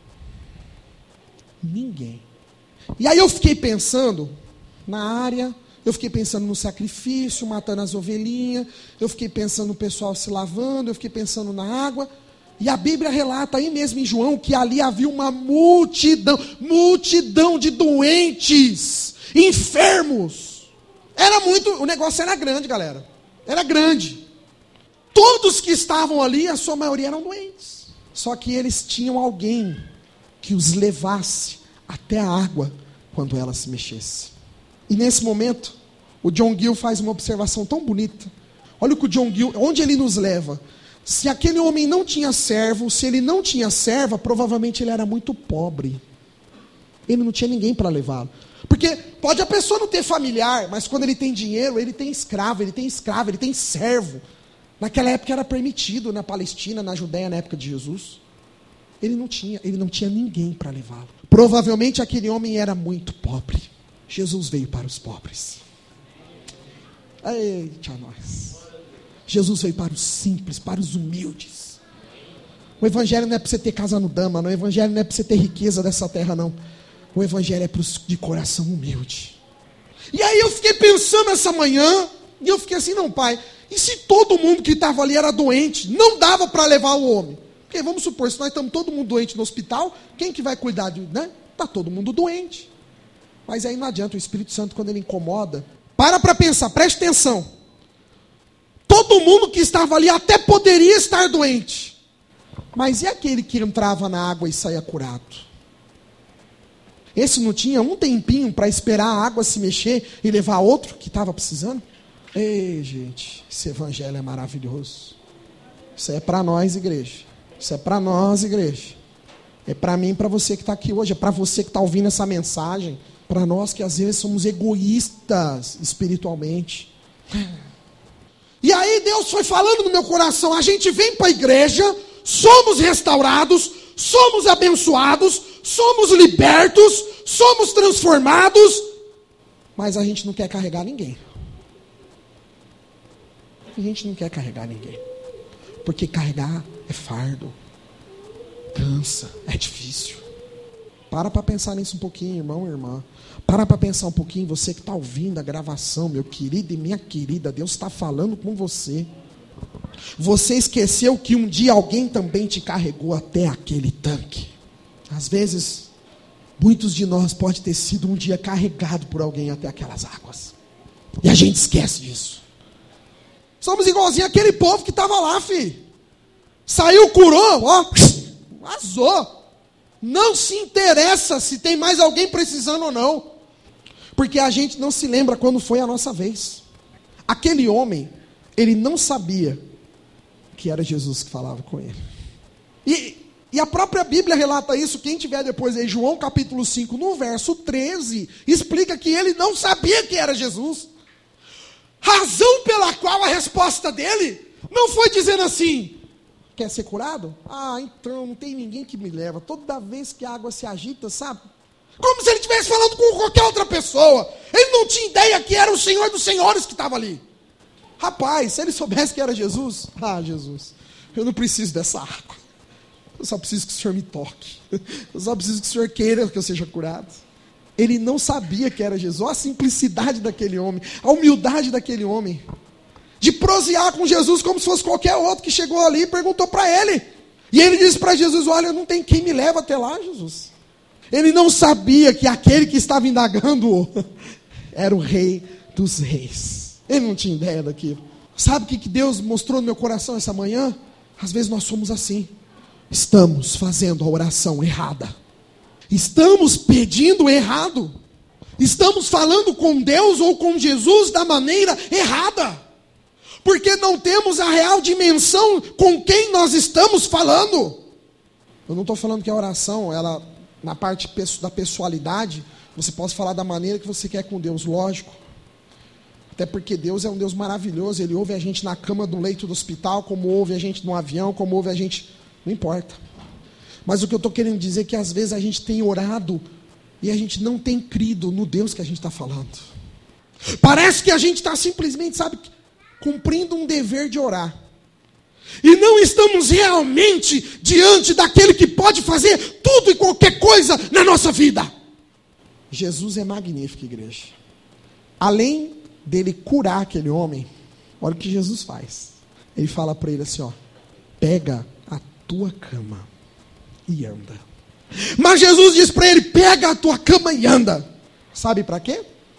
[SPEAKER 1] Ninguém. E aí eu fiquei pensando na área, eu fiquei pensando no sacrifício, matando as ovelhinhas, eu fiquei pensando no pessoal se lavando, eu fiquei pensando na água. E a Bíblia relata aí mesmo em João que ali havia uma multidão de doentes, enfermos. O negócio era grande, galera. Era grande. Todos que estavam ali, a sua maioria eram doentes. Só que eles tinham alguém que os levasse até a água quando ela se mexesse. E nesse momento, o John Gill faz uma observação tão bonita. Olha o que o John Gill, onde ele nos leva. Se aquele homem não tinha servo, se ele não tinha serva, provavelmente ele era muito pobre. Ele não tinha ninguém para levá-lo. Porque pode a pessoa não ter familiar, mas quando ele tem dinheiro, ele tem escravo, ele tem servo. Naquela época era permitido, na Palestina, na Judéia, na época de Jesus. Ele não tinha ninguém para levá-lo. Provavelmente aquele homem era muito pobre. Jesus veio para os pobres. Eita nós. Jesus veio para os simples, para os humildes. O evangelho não é para você ter casa no dama, não. O evangelho não é para você ter riqueza dessa terra, não. O evangelho é para os de coração humilde. E aí eu fiquei pensando essa manhã, e eu fiquei assim, não, pai, e se todo mundo que estava ali era doente, não dava para levar o homem? Porque vamos supor, se nós estamos todo mundo doente no hospital, quem que vai cuidar de, né? Está todo mundo doente. Mas aí não adianta, o Espírito Santo, quando ele incomoda, para pensar, preste atenção. Todo mundo que estava ali até poderia estar doente. Mas e aquele que entrava na água e saía curado? Esse não tinha um tempinho para esperar a água se mexer e levar outro que estava precisando? Ei, gente, esse evangelho é maravilhoso. Isso é para nós, igreja. Isso é para nós, igreja. É para mim e para você que está aqui hoje. É para você que está ouvindo essa mensagem. Para nós que às vezes somos egoístas espiritualmente. E aí Deus foi falando no meu coração. A gente vem para a igreja, somos restaurados, somos abençoados, somos libertos, somos transformados, mas a gente não quer carregar ninguém. A gente não quer carregar ninguém. Porque carregar é fardo. Cansa, é difícil. Para pensar nisso um pouquinho, irmão e irmã. Para pensar um pouquinho, você que está ouvindo a gravação, meu querido e minha querida, Deus está falando com você. Você esqueceu que um dia alguém também te carregou até aquele tanque. Às vezes, muitos de nós pode ter sido um dia carregado por alguém até aquelas águas. E a gente esquece disso. Somos igualzinho aquele povo que estava lá, filho. Saiu, curou, ó, vazou. Não se interessa se tem mais alguém precisando ou não. Porque a gente não se lembra quando foi a nossa vez. Aquele homem, ele não sabia que era Jesus que falava com ele. E a própria Bíblia relata isso. Quem tiver depois aí, João capítulo 5, no verso 13, explica que ele não sabia que era Jesus. Razão pela qual a resposta dele não foi dizendo assim: quer ser curado? Ah, então não tem ninguém que me leva. Toda vez que a água se agita, sabe? Como se ele estivesse falando com qualquer outra pessoa. Ele não tinha ideia que era o Senhor dos Senhores que estava ali. Rapaz, se ele soubesse que era Jesus, Jesus, eu não preciso dessa água. Eu só preciso que o Senhor me toque. Eu só preciso que o Senhor queira que eu seja curado. Ele não sabia que era Jesus. Olha a simplicidade daquele homem, a humildade daquele homem, de prosear com Jesus como se fosse qualquer outro que chegou ali e perguntou para ele. E ele disse para Jesus: olha, não tem quem me leva até lá, Jesus. Ele não sabia que aquele que estava indagando era o Rei dos Reis. Ele não tinha ideia daquilo. Sabe o que Deus mostrou no meu coração essa manhã? Às vezes nós somos assim. Estamos fazendo a oração errada. Estamos pedindo errado. Estamos falando com Deus ou com Jesus da maneira errada. Porque não temos a real dimensão com quem nós estamos falando. Eu não estou falando que a oração, ela, na parte da pessoalidade, você pode falar da maneira que você quer com Deus, lógico. Até porque Deus é um Deus maravilhoso. Ele ouve a gente na cama do leito do hospital, como ouve a gente no avião, como ouve a gente... Não importa. Mas o que eu estou querendo dizer é que às vezes a gente tem orado e a gente não tem crido no Deus que a gente está falando. Parece que a gente está simplesmente, sabe, cumprindo um dever de orar. E não estamos realmente diante daquele que pode fazer tudo e qualquer coisa na nossa vida. Jesus é magnífico, igreja. Além dele curar aquele homem, olha o que Jesus faz. Ele fala para ele assim, ó: pega a tua cama e anda. Mas Jesus diz para ele: pega a tua cama e anda. Sabe para quê?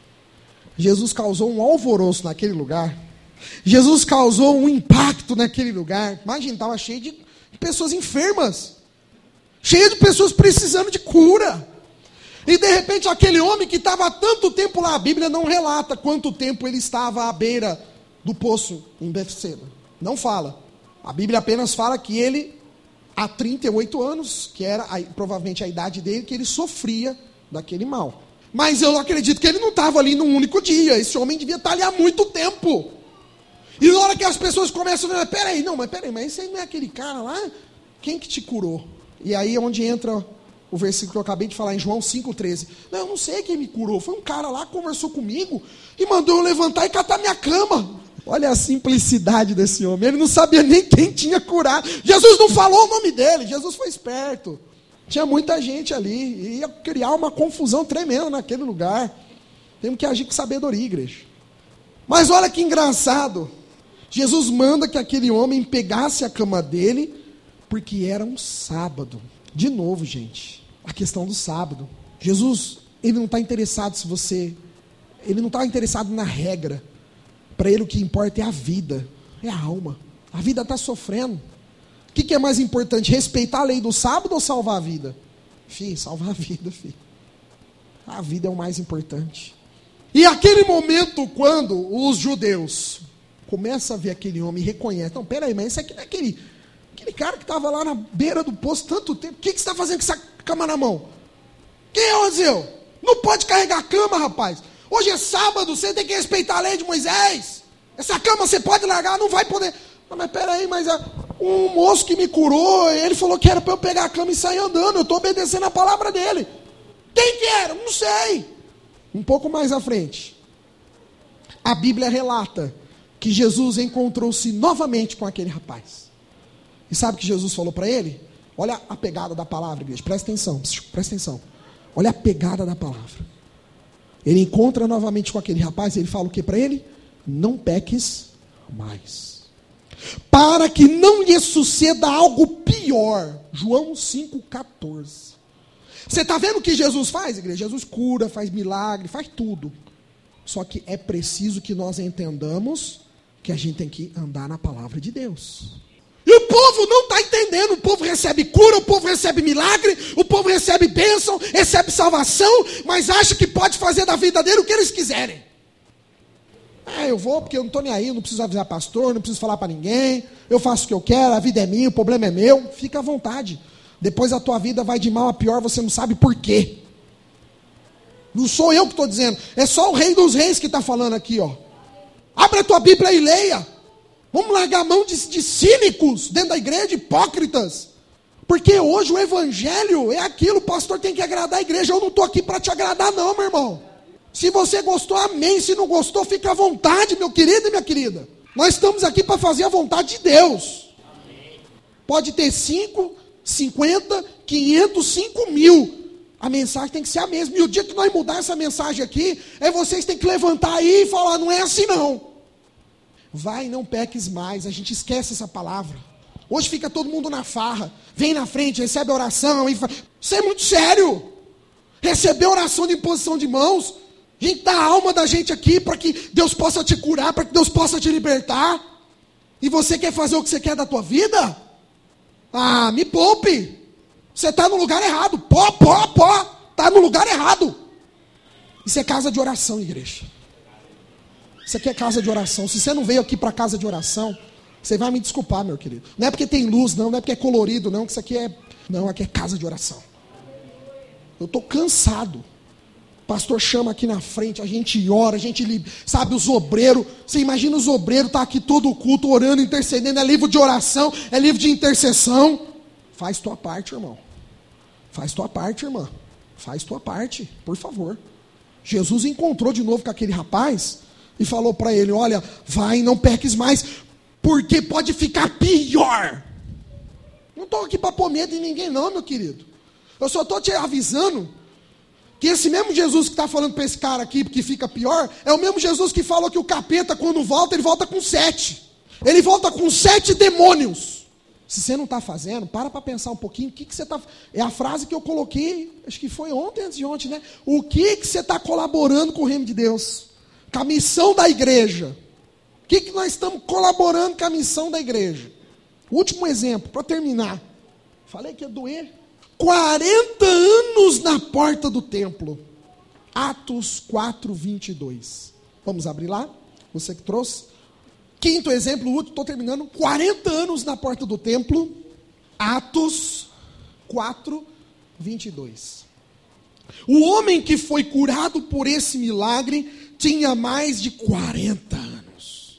[SPEAKER 1] Jesus causou um alvoroço naquele lugar. Jesus causou um impacto naquele lugar. Imagina, estava cheio de pessoas enfermas, cheio de pessoas precisando de cura. E de repente aquele homem que estava há tanto tempo lá, a Bíblia não relata quanto tempo ele estava à beira do poço em Bethseda. Não fala. A Bíblia apenas fala que ele, há 38 anos, que era provavelmente a idade dele, que ele sofria daquele mal. Mas eu acredito que ele não estava ali num único dia. Esse homem devia estar ali há muito tempo. E na hora que as pessoas começam a falar: peraí, mas esse aí não é aquele cara lá? Quem que te curou? E aí é onde entra o versículo que eu acabei de falar, em João 5,13. Não, eu não sei quem me curou. Foi um cara lá que conversou comigo e mandou eu levantar e catar minha cama. Olha a simplicidade desse homem. Ele não sabia nem quem tinha curado. Jesus não falou o nome dele. Jesus foi esperto. Tinha muita gente ali. Ia criar uma confusão tremenda naquele lugar. Temos que agir com sabedoria, igreja. Mas olha que engraçado. Jesus manda que aquele homem pegasse a cama dele, porque era um sábado. De novo, gente, a questão do sábado. Jesus, ele não está interessado se você... Ele não está interessado na regra. Para ele o que importa é a vida, é a alma. A vida está sofrendo. O que é mais importante? Respeitar a lei do sábado ou salvar a vida? Filho, salvar a vida, filho. A vida é o mais importante. E aquele momento, quando os judeus começam a ver aquele homem e reconhecem, não, peraí, mas esse aqui não é aquele cara que estava lá na beira do poço tanto tempo, o que você está fazendo com essa cama na mão? Quem é o Zeu? Não pode carregar a cama, rapaz. Hoje é sábado, você tem que respeitar a lei de Moisés. Essa cama você pode largar, não vai poder. Não, mas peraí, mas um moço que me curou, ele falou que era para eu pegar a cama e sair andando, eu estou obedecendo a palavra dele. Quem que era? Não sei. Um pouco mais à frente, a Bíblia relata que Jesus encontrou-se novamente com aquele rapaz. E sabe o que Jesus falou para ele? Olha a pegada da palavra, igreja, presta atenção. Olha a pegada da palavra. Ele encontra novamente com aquele rapaz e ele fala o que para ele? Não peques mais, para que não lhe suceda algo pior. João 5,14. Você está vendo o que Jesus faz, igreja? Jesus cura, faz milagre, faz tudo. Só que é preciso que nós entendamos que a gente tem que andar na palavra de Deus. E o povo não está entendendo. O povo recebe cura, o povo recebe milagre, o povo recebe bênção, recebe salvação, mas acha que pode fazer da vida dele o que eles quiserem. Eu vou porque eu não estou nem aí, não preciso avisar pastor, não preciso falar para ninguém, eu faço o que eu quero, a vida é minha, o problema é meu. Fica à vontade. Depois a tua vida vai de mal a pior, você não sabe por quê. Não sou eu que estou dizendo, é só o Rei dos Reis que está falando aqui, ó. Abre a tua Bíblia e leia. Vamos largar a mão de cínicos dentro da igreja, hipócritas. Porque hoje o evangelho é aquilo, o pastor tem que agradar a igreja. Eu não estou aqui para te agradar não, meu irmão. Se você gostou, amém. Se não gostou, fica à vontade, meu querido e minha querida. Nós estamos aqui para fazer a vontade de Deus. Pode ter 5, 50, 500, 5 mil. A mensagem tem que ser a mesma. E o dia que nós mudar essa mensagem aqui, vocês têm que levantar aí e falar, não é assim não. Vai, não peques mais. A gente esquece essa palavra. Hoje fica todo mundo na farra. Vem na frente, recebe a oração. Isso é muito sério. Receber oração de imposição de mãos. A gente dá a alma da gente aqui para que Deus possa te curar, para que Deus possa te libertar. E você quer fazer o que você quer da tua vida? Me poupe. Você está no lugar errado. Está no lugar errado. Isso é casa de oração, igreja. Isso aqui é casa de oração. Se você não veio aqui para casa de oração, você vai me desculpar, meu querido. Não é porque tem luz, não é porque é colorido, não, que isso aqui é... Não, aqui é casa de oração. Eu estou cansado. O pastor chama aqui na frente, a gente ora, a gente, sabe, os obreiros. Você imagina os obreiros, tá aqui todo o culto, orando, intercedendo. É livro de oração, é livro de intercessão. Faz tua parte, irmão. Faz tua parte, irmã. Faz tua parte, por favor. Jesus encontrou de novo com aquele rapaz e falou para ele, olha, vai, não peques mais, porque pode ficar pior. Não estou aqui para pôr medo em ninguém não, meu querido. Eu só estou te avisando que esse mesmo Jesus que está falando para esse cara aqui, que fica pior, é o mesmo Jesus que falou que o capeta, quando volta, ele volta com 7. Ele volta com 7 demônios. Se você não está fazendo, para pensar um pouquinho, o que você está... É a frase que eu coloquei, acho que foi ontem, antes de ontem, né? O que você está colaborando com o reino de Deus? Com a missão da igreja. O que nós estamos colaborando com a missão da igreja? Último exemplo, para terminar. Falei que ia doer. 40 anos na porta do templo. Atos 4:22. Vamos abrir lá? Você que trouxe. Quinto exemplo, último, estou terminando. 40 anos na porta do templo. Atos 4:22. O homem que foi curado por esse milagre tinha mais de 40 anos.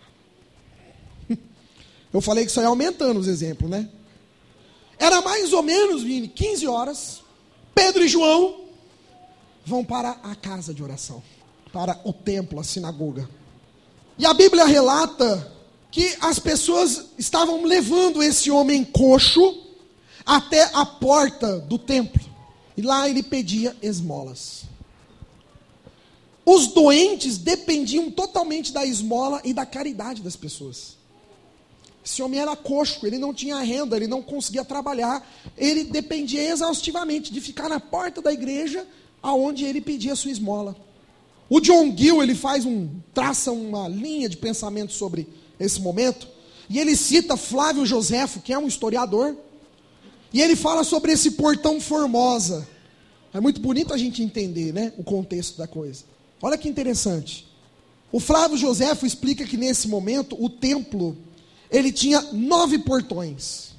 [SPEAKER 1] Eu falei que isso ia aumentando os exemplos, né? Era mais ou menos, Vini, 15 horas. Pedro e João vão para a casa de oração, para o templo, a sinagoga. E a Bíblia relata que as pessoas estavam levando esse homem coxo até a porta do templo. E lá ele pedia esmolas. Os doentes dependiam totalmente da esmola e da caridade das pessoas. Esse homem era coxo, ele não tinha renda, ele não conseguia trabalhar. Ele dependia exaustivamente de ficar na porta da igreja, aonde ele pedia a sua esmola. O John Gill, ele traça uma linha de pensamento sobre esse momento, e ele cita Flávio Joséfo, que é um historiador, e ele fala sobre esse portão Formosa. É muito bonito a gente entender, né, o contexto da coisa. Olha que interessante. O Flávio Joséfo explica que nesse momento o templo, ele tinha 9 portões.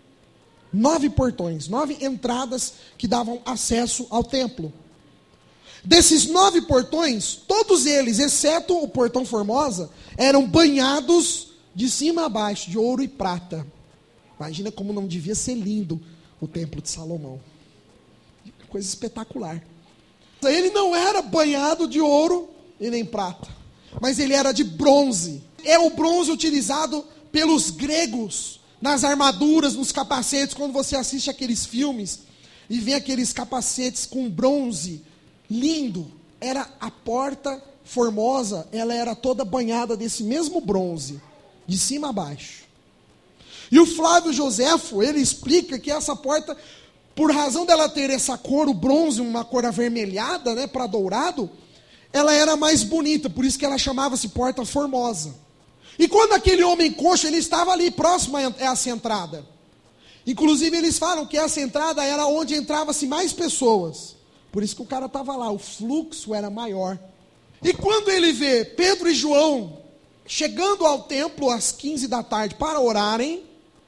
[SPEAKER 1] 9 portões, 9 entradas que davam acesso ao templo. Desses 9 portões, todos eles, exceto o portão Formosa, eram banhados de cima a baixo, de ouro e prata. Imagina como não devia ser lindo o templo de Salomão. Coisa espetacular. Ele não era banhado de ouro e nem prata, mas ele era de bronze. É o bronze utilizado pelos gregos nas armaduras, nos capacetes. Quando você assiste aqueles filmes e vê aqueles capacetes com bronze lindo, era a porta Formosa, ela era toda banhada desse mesmo bronze, de cima a baixo. E o Flávio Joséfo, ele explica que essa porta, por razão dela ter essa cor, o bronze, uma cor avermelhada, né, para dourado, ela era mais bonita, por isso que ela chamava-se Porta Formosa. E quando aquele homem coxo, ele estava ali próximo a essa entrada. Inclusive eles falam que essa entrada era onde entrava-se mais pessoas. Por isso que o cara estava lá, o fluxo era maior. E quando ele vê Pedro e João chegando ao templo às 15 da tarde para orarem,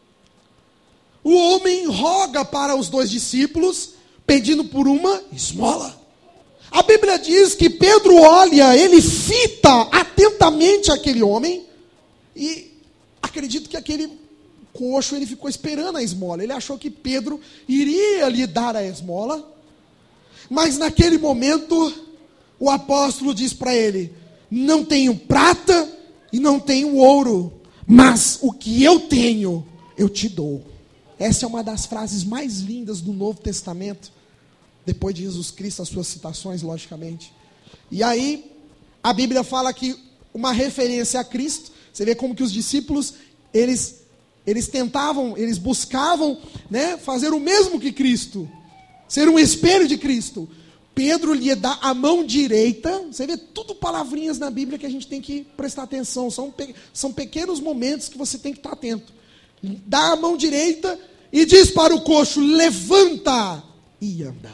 [SPEAKER 1] o homem roga para os 2 discípulos, pedindo por uma esmola. A Bíblia diz que Pedro olha, ele fita atentamente aquele homem, e acredito que aquele coxo, ele ficou esperando a esmola. Ele achou que Pedro iria lhe dar a esmola, mas naquele momento, o apóstolo diz para ele: não tenho prata e não tenho ouro, mas o que eu tenho, eu te dou. Essa é uma das frases mais lindas do Novo Testamento, depois de Jesus Cristo, as suas citações, logicamente. E aí, a Bíblia fala que uma referência a Cristo. Você vê como que os discípulos, eles tentavam, eles buscavam, né, fazer o mesmo que Cristo, ser um espelho de Cristo. Pedro lhe dá a mão direita. Você vê tudo palavrinhas na Bíblia que a gente tem que prestar atenção. São pequenos momentos que você tem que estar atento. Dá a mão direita e diz para o coxo: levanta e anda.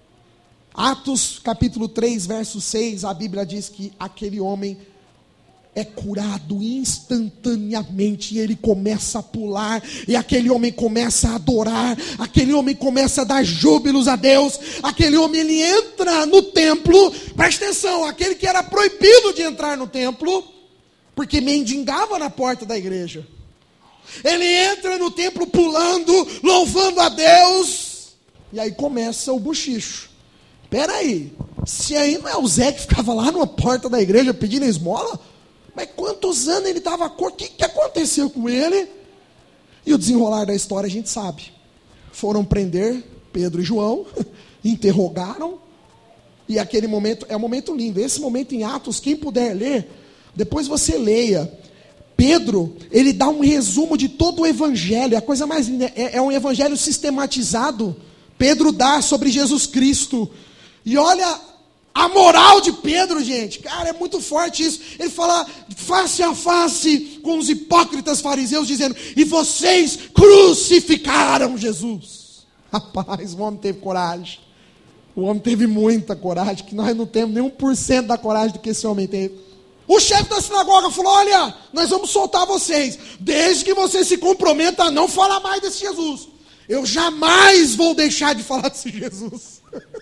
[SPEAKER 1] Atos capítulo 3, verso 6, a Bíblia diz que aquele homem é curado instantaneamente, e ele começa a pular, e aquele homem começa a adorar, aquele homem começa a dar júbilos a Deus, aquele homem, ele entra no templo. Presta atenção, aquele que era proibido de entrar no templo, porque mendigava na porta da igreja, ele entra no templo pulando, louvando a Deus, e aí começa o buchicho. Espera aí, se aí não é o Zé que ficava lá na porta da igreja pedindo esmola? Mas quantos anos ele estava com? O que aconteceu com ele? E o desenrolar da história a gente sabe. Foram prender Pedro e João, interrogaram, e aquele momento é um momento lindo. Esse momento em Atos, quem puder ler, depois você leia. Pedro, ele dá um resumo de todo o evangelho, a coisa mais linda, é um evangelho sistematizado. Pedro dá sobre Jesus Cristo, e olha a moral de Pedro, gente, cara, é muito forte isso. Ele fala face a face com os hipócritas fariseus, dizendo: e vocês crucificaram Jesus. Rapaz, o homem teve coragem. O homem teve muita coragem, que nós não temos nem 1% da coragem do que esse homem teve. O chefe da sinagoga falou: olha, nós vamos soltar vocês, desde que você se comprometa a não falar mais desse Jesus. Eu jamais vou deixar de falar desse Jesus.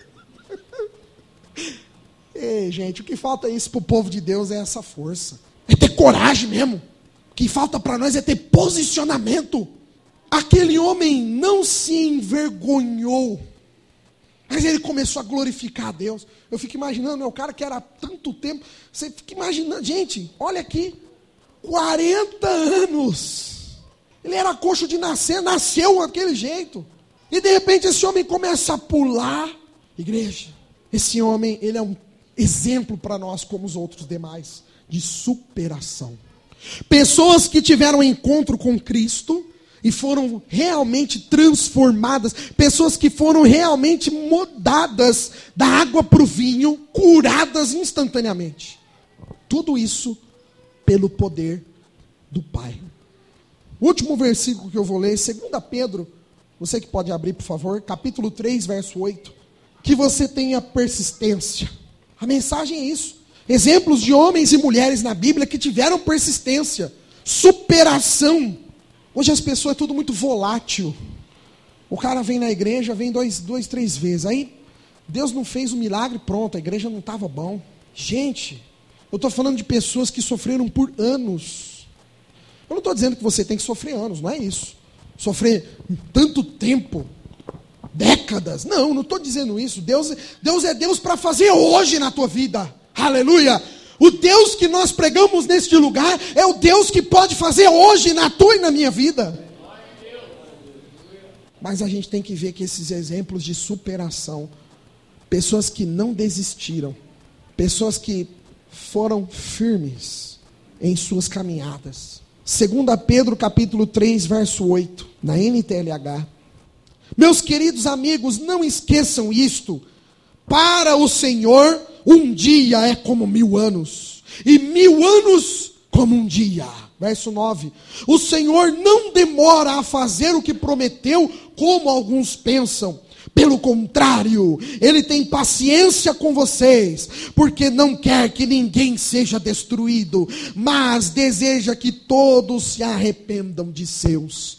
[SPEAKER 1] Ei, gente, o que falta isso para o povo de Deus é essa força, é ter coragem mesmo. O que falta para nós é ter posicionamento. Aquele homem não se envergonhou, mas ele começou a glorificar a Deus. Eu fico imaginando, o cara que era há tanto tempo, você fica imaginando, gente, olha aqui, 40 anos, ele era coxo de nascer, nasceu daquele jeito, e de repente esse homem começa a pular. Igreja, esse homem, ele é um exemplo para nós, como os outros demais, de superação. Pessoas que tiveram encontro com Cristo e foram realmente transformadas, pessoas que foram realmente mudadas da água para o vinho, curadas instantaneamente. Tudo isso pelo poder do Pai. O último versículo que eu vou ler, 2 Pedro, você que pode abrir, por favor, capítulo 3, verso 8. Que você tenha persistência. A mensagem é isso. Exemplos de homens e mulheres na Bíblia que tiveram persistência, superação. Hoje as pessoas é tudo muito volátil. O cara vem na igreja, vem 2, 3 vezes. Aí Deus não fez o milagre, pronto, a igreja não estava bom. Gente, eu estou falando de pessoas que sofreram por anos. Eu não estou dizendo que você tem que sofrer anos, não é isso. Sofrer tanto tempo, décadas. Não estou dizendo isso. Deus é Deus para fazer hoje na tua vida. Aleluia! O Deus que nós pregamos neste lugar é o Deus que pode fazer hoje na tua e na minha vida. Mas a gente tem que ver que esses exemplos de superação, pessoas que não desistiram, pessoas que foram firmes em suas caminhadas. 2 Pedro capítulo 3, verso 8, na NTLH. Meus queridos amigos, não esqueçam isto. Para o Senhor, um dia é como 1000 anos, e 1000 anos como um dia. Verso 9. O Senhor não demora a fazer o que prometeu, como alguns pensam. Pelo contrário, Ele tem paciência com vocês, porque não quer que ninguém seja destruído, mas deseja que todos se arrependam de seus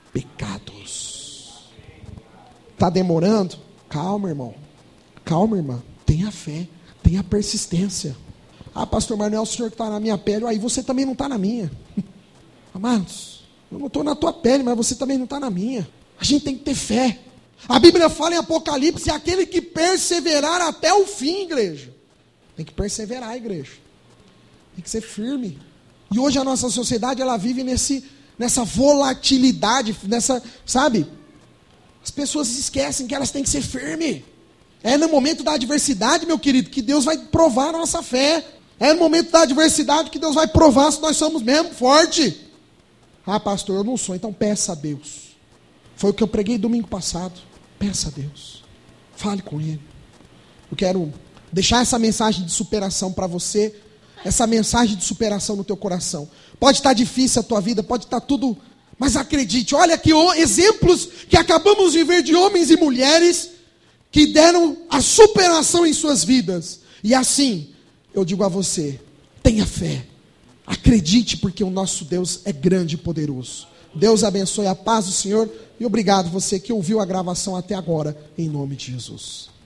[SPEAKER 1] pecados. Está demorando? Calma, irmão. Calma, irmã. Tenha fé, tenha persistência. Ah, pastor, mas não é o senhor que está na minha pele. Aí você também não está na minha. Amados, eu não estou na tua pele, mas você também não está na minha. A gente tem que ter fé. A Bíblia fala em Apocalipse, aquele que perseverar até o fim, igreja. Tem que perseverar, igreja. Tem que ser firme. E hoje a nossa sociedade, ela vive nessa volatilidade, sabe? As pessoas esquecem que elas têm que ser firmes. É no momento da adversidade, meu querido, que Deus vai provar a nossa fé. É no momento da adversidade que Deus vai provar se nós somos mesmo fortes. Ah, pastor, eu não sou, então peça a Deus. Foi o que eu preguei domingo passado. Peça a Deus. Fale com Ele. Eu quero deixar essa mensagem de superação para você. Essa mensagem de superação no teu coração. Pode estar difícil a tua vida, pode estar tudo... Mas acredite, olha aqui exemplos que acabamos de ver de homens e mulheres que deram a superação em suas vidas. E assim, eu digo a você, tenha fé. Acredite, porque o nosso Deus é grande e poderoso. Deus abençoe, a paz do Senhor. E obrigado você que ouviu a gravação até agora, em nome de Jesus.